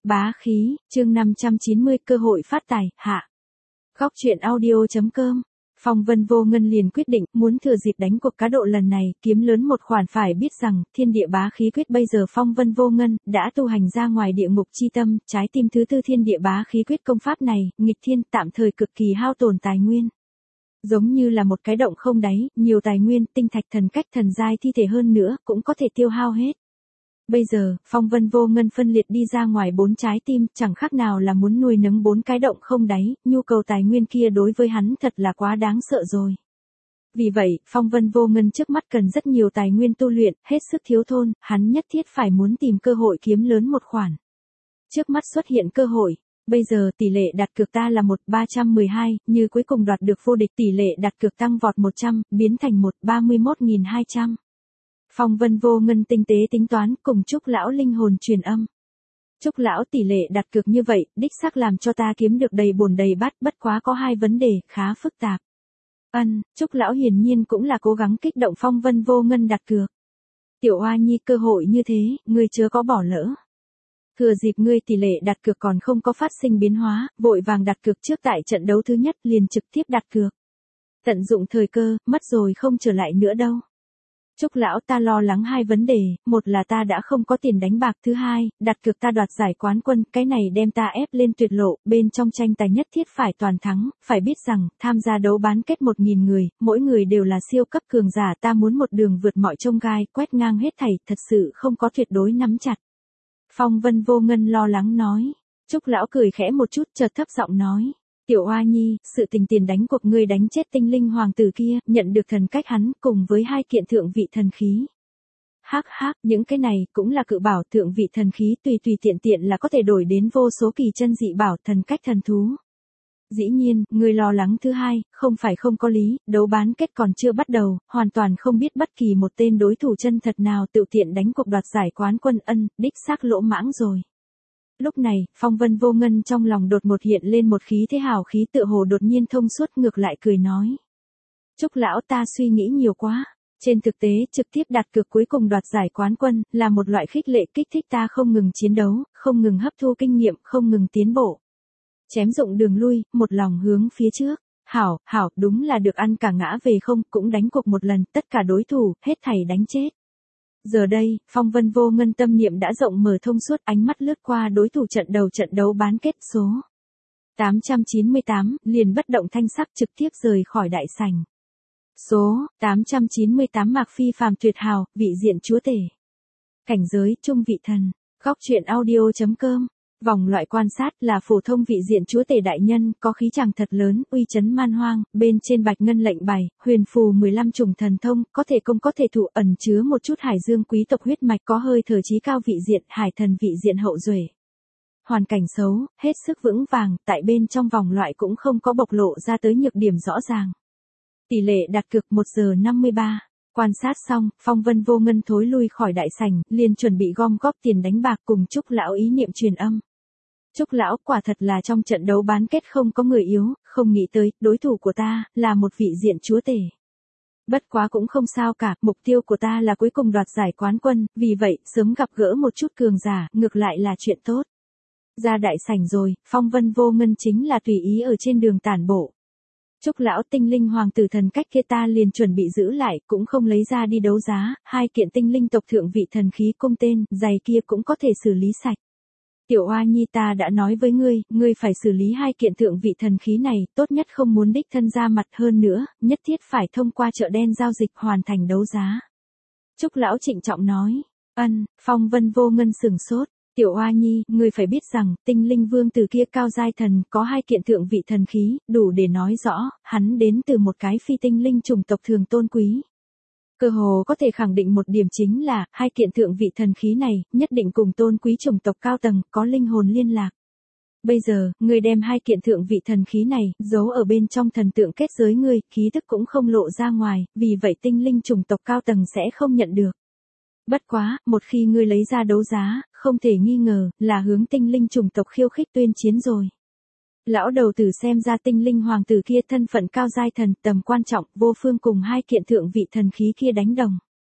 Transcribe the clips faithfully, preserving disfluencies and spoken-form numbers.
Bá khí, chương năm trăm chín mươi cơ hội phát tài, hạ. Góc truyện audio chấm com. Phong Vân Vô Ngân liền quyết định muốn thừa dịp đánh cuộc cá độ lần này kiếm lớn một khoản. Phải biết rằng thiên địa bá khí quyết bây giờ Phong Vân Vô Ngân đã tu hành ra ngoài địa ngục chi tâm, trái tim thứ tư thiên địa bá khí quyết công pháp này, nghịch thiên tạm thời cực kỳ hao tổn tài nguyên. Giống như là một cái động không đáy, nhiều tài nguyên, tinh thạch thần cách thần giai thi thể hơn nữa cũng có thể tiêu hao hết. Bây giờ, Phong Vân Vô Ngân phân liệt đi ra ngoài bốn trái tim, chẳng khác nào là muốn nuôi nấng bốn cái động không đáy, nhu cầu tài nguyên kia đối với hắn thật là quá đáng sợ rồi. Vì vậy, Phong Vân Vô Ngân trước mắt cần rất nhiều tài nguyên tu luyện, hết sức thiếu thốn, hắn nhất thiết phải muốn tìm cơ hội kiếm lớn một khoản. Trước mắt xuất hiện cơ hội. Bây giờ tỷ lệ đặt cược ta là một ba trăm mười hai, như cuối cùng đoạt được vô địch tỷ lệ đặt cược tăng vọt một trăm, biến thành một ba mươi mốt nghìn hai trăm. Phong Vân Vô Ngân tinh tế tính toán cùng Trúc lão linh hồn truyền âm. Trúc lão tỷ lệ đặt cược như vậy, đích xác làm cho ta kiếm được đầy bồn đầy bát, bất quá có hai vấn đề khá phức tạp. Ân, Trúc lão hiển nhiên cũng là cố gắng kích động Phong Vân Vô Ngân đặt cược. Tiểu Oa Nhi, cơ hội như thế, ngươi chớ có bỏ lỡ. Thừa dịp ngươi tỷ lệ đặt cược còn không có phát sinh biến hóa, vội vàng đặt cược trước tại trận đấu thứ nhất liền trực tiếp đặt cược. Tận dụng thời cơ, mất rồi không trở lại nữa đâu. Trúc lão, ta lo lắng hai vấn đề, một là ta đã không có tiền đánh bạc, thứ hai, đặt cược ta đoạt giải quán quân, cái này đem ta ép lên tuyệt lộ, bên trong tranh tài nhất thiết phải toàn thắng, phải biết rằng, tham gia đấu bán kết một nghìn người, mỗi người đều là siêu cấp cường giả, ta muốn một đường vượt mọi chông gai, quét ngang hết thảy, thật sự không có tuyệt đối nắm chặt. Phong Vân Vô Ngân lo lắng nói. Trúc lão cười khẽ một chút, chợt thấp giọng nói. Tiểu Oa Nhi, sự tình tiền đánh cuộc ngươi đánh chết tinh linh hoàng tử kia, nhận được thần cách hắn, cùng với hai kiện thượng vị thần khí. Hắc hắc, những cái này cũng là cự bảo, thượng vị thần khí tùy tùy tiện tiện là có thể đổi đến vô số kỳ chân dị bảo, thần cách thần thú. Dĩ nhiên, ngươi lo lắng thứ hai, không phải không có lý, đấu bán kết còn chưa bắt đầu, hoàn toàn không biết bất kỳ một tên đối thủ chân thật nào tự tiện đánh cuộc đoạt giải quán quân, ân, đích xác lỗ mãng rồi. Lúc này, Phong Vân Vô Ngân trong lòng đột một hiện lên một khí thế hào khí, tựa hồ đột nhiên thông suốt, ngược lại cười nói. Trúc lão, ta suy nghĩ nhiều quá. Trên thực tế, trực tiếp đặt cược cuối cùng đoạt giải quán quân, là một loại khích lệ kích thích ta không ngừng chiến đấu, không ngừng hấp thu kinh nghiệm, không ngừng tiến bộ. Chém dụng đường lui, một lòng hướng phía trước. Hảo, hảo, đúng là được ăn cả ngã về không, cũng đánh cuộc một lần, tất cả đối thủ, hết thảy đánh chết. Giờ đây, Phong Vân Vô Ngân tâm niệm đã rộng mở thông suốt, ánh mắt lướt qua đối thủ trận đầu trận đấu bán kết số tám trăm chín mươi tám, liền bất động thanh sắc trực tiếp rời khỏi đại sảnh. Số tám trăm chín mươi tám Mạc Phi phàm tuyệt hào, vị diện chúa tể. Cảnh giới trung vị thần, góc truyện audio chấm com. Vòng loại quan sát là phổ thông vị diện chúa tể đại nhân, có khí chàng thật lớn, uy chấn man hoang, bên trên bạch ngân lệnh bài, huyền phù mười lăm chủng thần thông, có thể công có thể thụ, ẩn chứa một chút hải dương quý tộc huyết mạch, có hơi thở chí cao vị diện, hải thần vị diện hậu duệ. Hoàn cảnh xấu, hết sức vững vàng, tại bên trong vòng loại cũng không có bộc lộ ra tới nhược điểm rõ ràng. Tỷ lệ đặt cược một giờ năm mươi ba. Quan sát xong, Phong Vân Vô Ngân thối lui khỏi đại sảnh, liền chuẩn bị gom góp tiền đánh bạc cùng Trúc lão ý niệm truyền âm. Trúc lão, quả thật là trong trận đấu bán kết không có người yếu, không nghĩ tới, đối thủ của ta, là một vị diện chúa tể. Bất quá cũng không sao cả, mục tiêu của ta là cuối cùng đoạt giải quán quân, vì vậy, sớm gặp gỡ một chút cường giả, ngược lại là chuyện tốt. Ra đại sảnh rồi, Phong Vân Vô Ngân chính là tùy ý ở trên đường tản bộ. Trúc lão, tinh linh hoàng tử thần cách kia ta liền chuẩn bị giữ lại, cũng không lấy ra đi đấu giá, hai kiện tinh linh tộc thượng vị thần khí cung tên, giày kia cũng có thể xử lý sạch. Tiểu Oa Nhi, ta đã nói với ngươi, ngươi phải xử lý hai kiện thượng vị thần khí này, tốt nhất không muốn đích thân ra mặt, hơn nữa, nhất thiết phải thông qua chợ đen giao dịch hoàn thành đấu giá. Trúc lão trịnh trọng nói. Ân, Phong Vân Vô Ngân sửng sốt. Tiểu Oa Nhi, ngươi phải biết rằng, tinh linh vương từ kia cao giai thần, có hai kiện thượng vị thần khí, đủ để nói rõ, hắn đến từ một cái phi tinh linh chủng tộc thường tôn quý. Cơ hồ có thể khẳng định một điểm chính là, hai kiện thượng vị thần khí này, nhất định cùng tôn quý chủng tộc cao tầng, có linh hồn liên lạc. Bây giờ, ngươi đem hai kiện thượng vị thần khí này, giấu ở bên trong thần tượng kết giới ngươi, khí thức cũng không lộ ra ngoài, vì vậy tinh linh chủng tộc cao tầng sẽ không nhận được. Bất quá, một khi ngươi lấy ra đấu giá, không thể nghi ngờ, là hướng tinh linh chủng tộc khiêu khích tuyên chiến rồi. Lão đầu tử xem ra tinh linh hoàng tử kia thân phận cao giai thần, tầm quan trọng, vô phương cùng hai kiện thượng vị thần khí kia đánh đồng.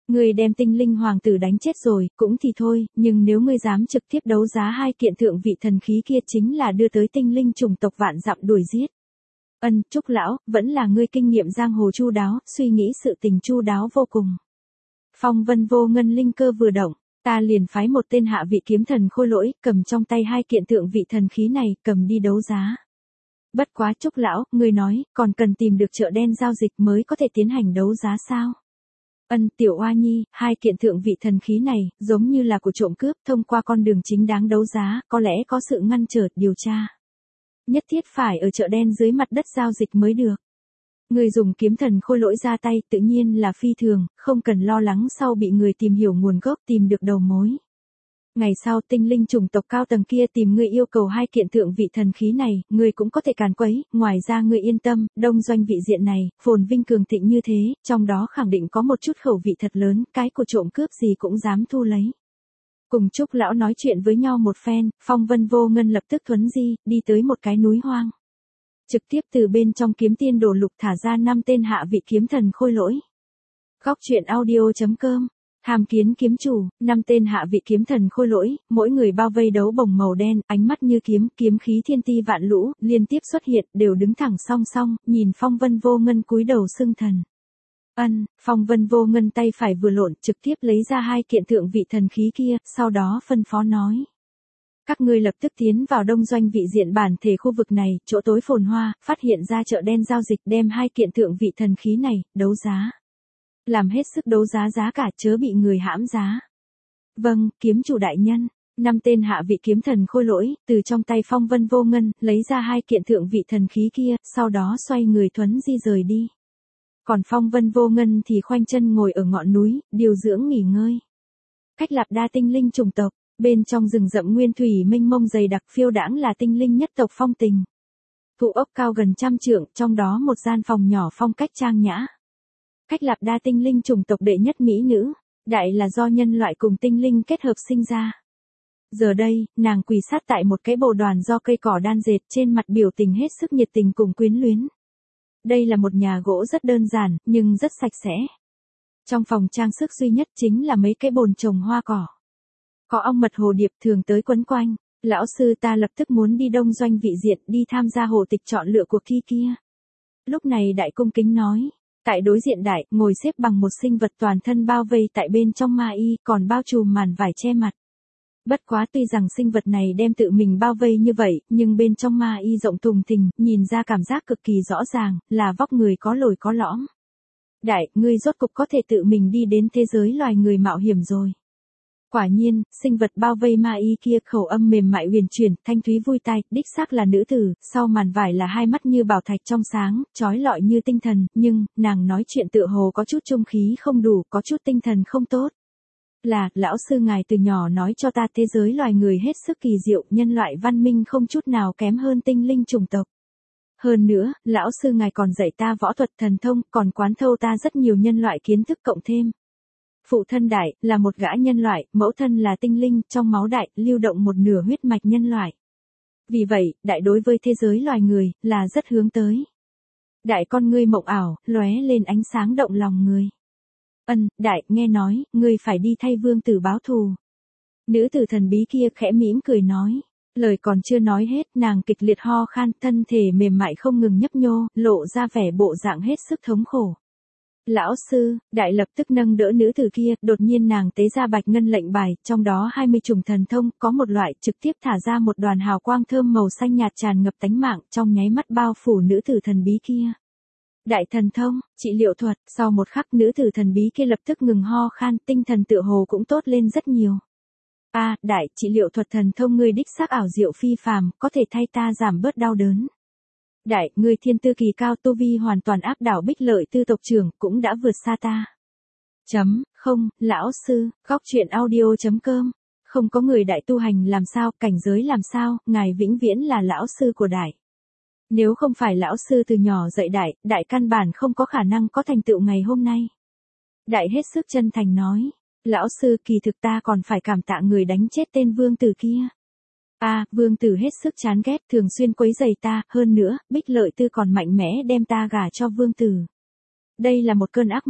Ngươi đem tinh linh hoàng tử đánh chết rồi, cũng thì thôi, nhưng nếu ngươi dám trực tiếp đấu giá hai kiện thượng vị thần khí kia chính là đưa tới tinh linh chủng tộc vạn dặm đuổi giết. Ân, Trúc lão, vẫn là ngươi kinh nghiệm giang hồ chu đáo, suy nghĩ sự tình chu đáo vô cùng. Phong vân vô ngân linh cơ vừa động, ta liền phái một tên hạ vị kiếm thần khôi lỗi, cầm trong tay hai kiện thượng vị thần khí này, cầm đi đấu giá. Bất quá Trúc lão, ngươi nói, còn cần tìm được chợ đen giao dịch mới có thể tiến hành đấu giá sao? Ân, tiểu oa nhi, hai kiện thượng vị thần khí này, giống như là của trộm cướp, thông qua con đường chính đáng đấu giá, có lẽ có sự ngăn trở, điều tra. Nhất thiết phải ở chợ đen dưới mặt đất giao dịch mới được. Người dùng kiếm thần khôi lỗi ra tay tự nhiên là phi thường, không cần lo lắng sau bị người tìm hiểu nguồn gốc tìm được đầu mối. Ngày sau tinh linh chủng tộc cao tầng kia tìm ngươi yêu cầu hai kiện thượng vị thần khí này, ngươi cũng có thể càn quấy, ngoài ra ngươi yên tâm, đông doanh vị diện này, phồn vinh cường thịnh như thế, trong đó khẳng định có một chút khẩu vị thật lớn, cái của trộm cướp gì cũng dám thu lấy. Cùng Trúc lão nói chuyện với nhau một phen, Phong Vân Vô Ngân lập tức thuấn di, đi tới một cái núi hoang. Trực tiếp từ bên trong kiếm tiên đồ lục thả ra năm tên hạ vị kiếm thần khôi lỗi. Góc truyện audio chấm com. Hàm kiến kiếm chủ, năm tên hạ vị kiếm thần khôi lỗi, mỗi người bao vây đấu bồng màu đen, ánh mắt như kiếm, kiếm khí thiên ti vạn lũ, liên tiếp xuất hiện, đều đứng thẳng song song, nhìn Phong Vân Vô Ngân cúi đầu xưng thần. Ân, Phong Vân Vô Ngân tay phải vừa lộn, trực tiếp lấy ra hai kiện thượng vị thần khí kia, sau đó phân phó nói. Các ngươi lập tức tiến vào đông doanh vị diện bản thể khu vực này, chỗ tối phồn hoa, phát hiện ra chợ đen giao dịch đem hai kiện thượng vị thần khí này, đấu giá. Làm hết sức đấu giá giá cả chớ bị người hãm giá. Vâng, kiếm chủ đại nhân. Năm tên hạ vị kiếm thần khôi lỗi, từ trong tay Phong Vân Vô Ngân, lấy ra hai kiện thượng vị thần khí kia, sau đó xoay người thuấn di rời đi. Còn Phong Vân Vô Ngân thì khoanh chân ngồi ở ngọn núi, điều dưỡng nghỉ ngơi. Cách Lạp Đa tinh linh chủng tộc, bên trong rừng rậm nguyên thủy mênh mông dày đặc phiêu đãng là tinh linh nhất tộc Phong Tình. Thụ ốc cao gần trăm trượng, trong đó một gian phòng nhỏ phong cách trang nhã. Cách Lạp Đa tinh linh chủng tộc đệ nhất mỹ nữ, đại là do nhân loại cùng tinh linh kết hợp sinh ra. Giờ đây, nàng quỳ sát tại một cái bồ đoàn do cây cỏ đan dệt, trên mặt biểu tình hết sức nhiệt tình cùng quyến luyến. Đây là một nhà gỗ rất đơn giản, nhưng rất sạch sẽ. Trong phòng trang sức duy nhất chính là mấy cái bồn trồng hoa cỏ. Có ong mật hồ điệp thường tới quấn quanh. Lão sư ta lập tức muốn đi đông doanh vị diện đi tham gia hồ tịch chọn lựa cuộc thi kia. Lúc này đại cung kính nói. Tại đối diện đại, ngồi xếp bằng một sinh vật toàn thân bao vây tại bên trong ma y, còn bao trùm màn vải che mặt. Bất quá tuy rằng sinh vật này đem tự mình bao vây như vậy, nhưng bên trong ma y rộng thùng thình, nhìn ra cảm giác cực kỳ rõ ràng, là vóc người có lồi có lõm. Đại, ngươi rốt cục có thể tự mình đi đến thế giới loài người mạo hiểm rồi. Quả nhiên, sinh vật bao vây ma y kia khẩu âm mềm mại huyền chuyển, thanh thúy vui tai, đích xác là nữ tử, sau màn vải là hai mắt như bảo thạch trong sáng, chói lọi như tinh thần, nhưng, nàng nói chuyện tựa hồ có chút trung khí không đủ, có chút tinh thần không tốt. Là, lão sư ngài từ nhỏ nói cho ta thế giới loài người hết sức kỳ diệu, nhân loại văn minh không chút nào kém hơn tinh linh chủng tộc. Hơn nữa, lão sư ngài còn dạy ta võ thuật thần thông, còn quán thâu ta rất nhiều nhân loại kiến thức cộng thêm. Phụ thân đại, là một gã nhân loại, mẫu thân là tinh linh, trong máu đại, lưu động một nửa huyết mạch nhân loại. Vì vậy, đại đối với thế giới loài người, là rất hướng tới. Đại con ngươi mộng ảo, lóe lên ánh sáng động lòng người. Ân, đại, nghe nói, ngươi phải đi thay vương tử báo thù. Nữ tử thần bí kia khẽ mỉm cười nói. Lời còn chưa nói hết, nàng kịch liệt ho khan, thân thể mềm mại không ngừng nhấp nhô, lộ ra vẻ bộ dạng hết sức thống khổ. Lão sư, đại lập tức nâng đỡ nữ tử kia, đột nhiên nàng tế ra bạch ngân lệnh bài, trong đó hai mươi chủng thần thông, có một loại trực tiếp thả ra một đoàn hào quang thơm màu xanh nhạt tràn ngập tánh mạng, trong nháy mắt bao phủ nữ tử thần bí kia. Đại thần thông, trị liệu thuật, sau một khắc nữ tử thần bí kia lập tức ngừng ho khan, tinh thần tựa hồ cũng tốt lên rất nhiều. A, à, đại, trị liệu thuật thần thông ngươi đích xác ảo diệu phi phàm, có thể thay ta giảm bớt đau đớn. Đại, ngươi thiên tư kỳ cao, tu vi hoàn toàn áp đảo Bích Lợi Tư tộc trưởng, cũng đã vượt xa ta. Chấm, không, lão sư, góc truyện audio chấm com. Không có người đại tu hành làm sao, cảnh giới làm sao, ngài vĩnh viễn là lão sư của đại. Nếu không phải lão sư từ nhỏ dạy đại, đại căn bản không có khả năng có thành tựu ngày hôm nay. Đại hết sức chân thành nói. Lão sư, kỳ thực ta còn phải cảm tạ người đánh chết tên vương tử kia. A, à, vương tử hết sức chán ghét, thường xuyên quấy rầy ta, hơn nữa, Bích Lợi Tư còn mạnh mẽ đem ta gả cho vương tử. Đây là một cơn ác mộng.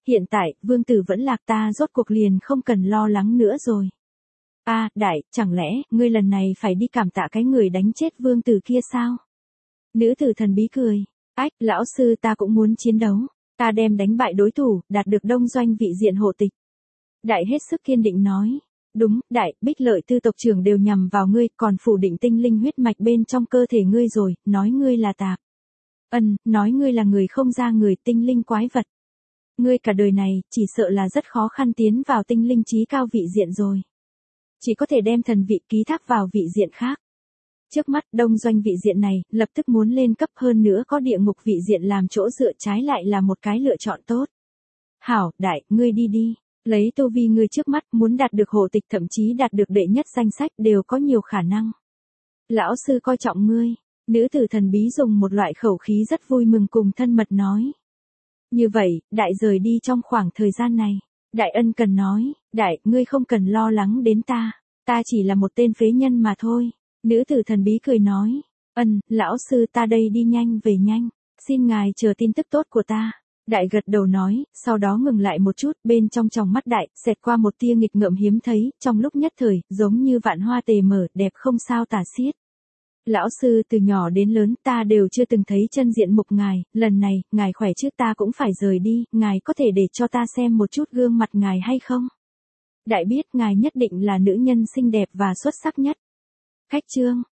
hiện tại, vương tử vẫn lạc ta rốt cuộc liền không cần lo lắng nữa rồi. A, à, đại, chẳng lẽ, ngươi lần này phải đi cảm tạ cái người đánh chết vương tử kia sao? Nữ tử thần bí cười. Ách, lão sư ta cũng muốn chiến đấu. Ta đem đánh bại đối thủ, đạt được đông doanh vị diện hộ tịch. Đại hết sức kiên định nói. Đúng, đại, Bích Lợi Tư tộc trưởng đều nhằm vào ngươi, còn phủ định tinh linh huyết mạch bên trong cơ thể ngươi rồi, nói ngươi là tạp. Ân, nói ngươi là người không ra người, tinh linh quái vật. Ngươi cả đời này, chỉ sợ là rất khó khăn tiến vào tinh linh trí cao vị diện rồi. Chỉ có thể đem thần vị ký thác vào vị diện khác. Trước mắt, đông doanh vị diện này, lập tức muốn lên cấp hơn nữa có địa ngục vị diện làm chỗ dựa, trái lại là một cái lựa chọn tốt. Hảo, đại, ngươi đi đi. Lấy tu vi ngươi trước mắt, muốn đạt được hộ tịch thậm chí đạt được đệ nhất danh sách đều có nhiều khả năng. Lão sư coi trọng ngươi. Nữ tử thần bí dùng một loại khẩu khí rất vui mừng cùng thân mật nói. Như vậy, đại rời đi trong khoảng thời gian này. Đại ân cần nói, đại, ngươi không cần lo lắng đến ta. Ta chỉ là một tên phế nhân mà thôi. Nữ tử thần bí cười nói, ân, lão sư ta đây đi nhanh về nhanh. Xin ngài chờ tin tức tốt của ta. Đại gật đầu nói, sau đó ngừng lại một chút, bên trong tròng mắt đại, xẹt qua một tia nghịch ngợm hiếm thấy, trong lúc nhất thời, giống như vạn hoa tề mở, đẹp không sao tả xiết. Lão sư từ nhỏ đến lớn ta đều chưa từng thấy chân diện mục ngài, lần này, ngài khỏe chứ ta cũng phải rời đi, ngài có thể để cho ta xem một chút gương mặt ngài hay không? Đại biết ngài nhất định là nữ nhân xinh đẹp và xuất sắc nhất. Khách chương.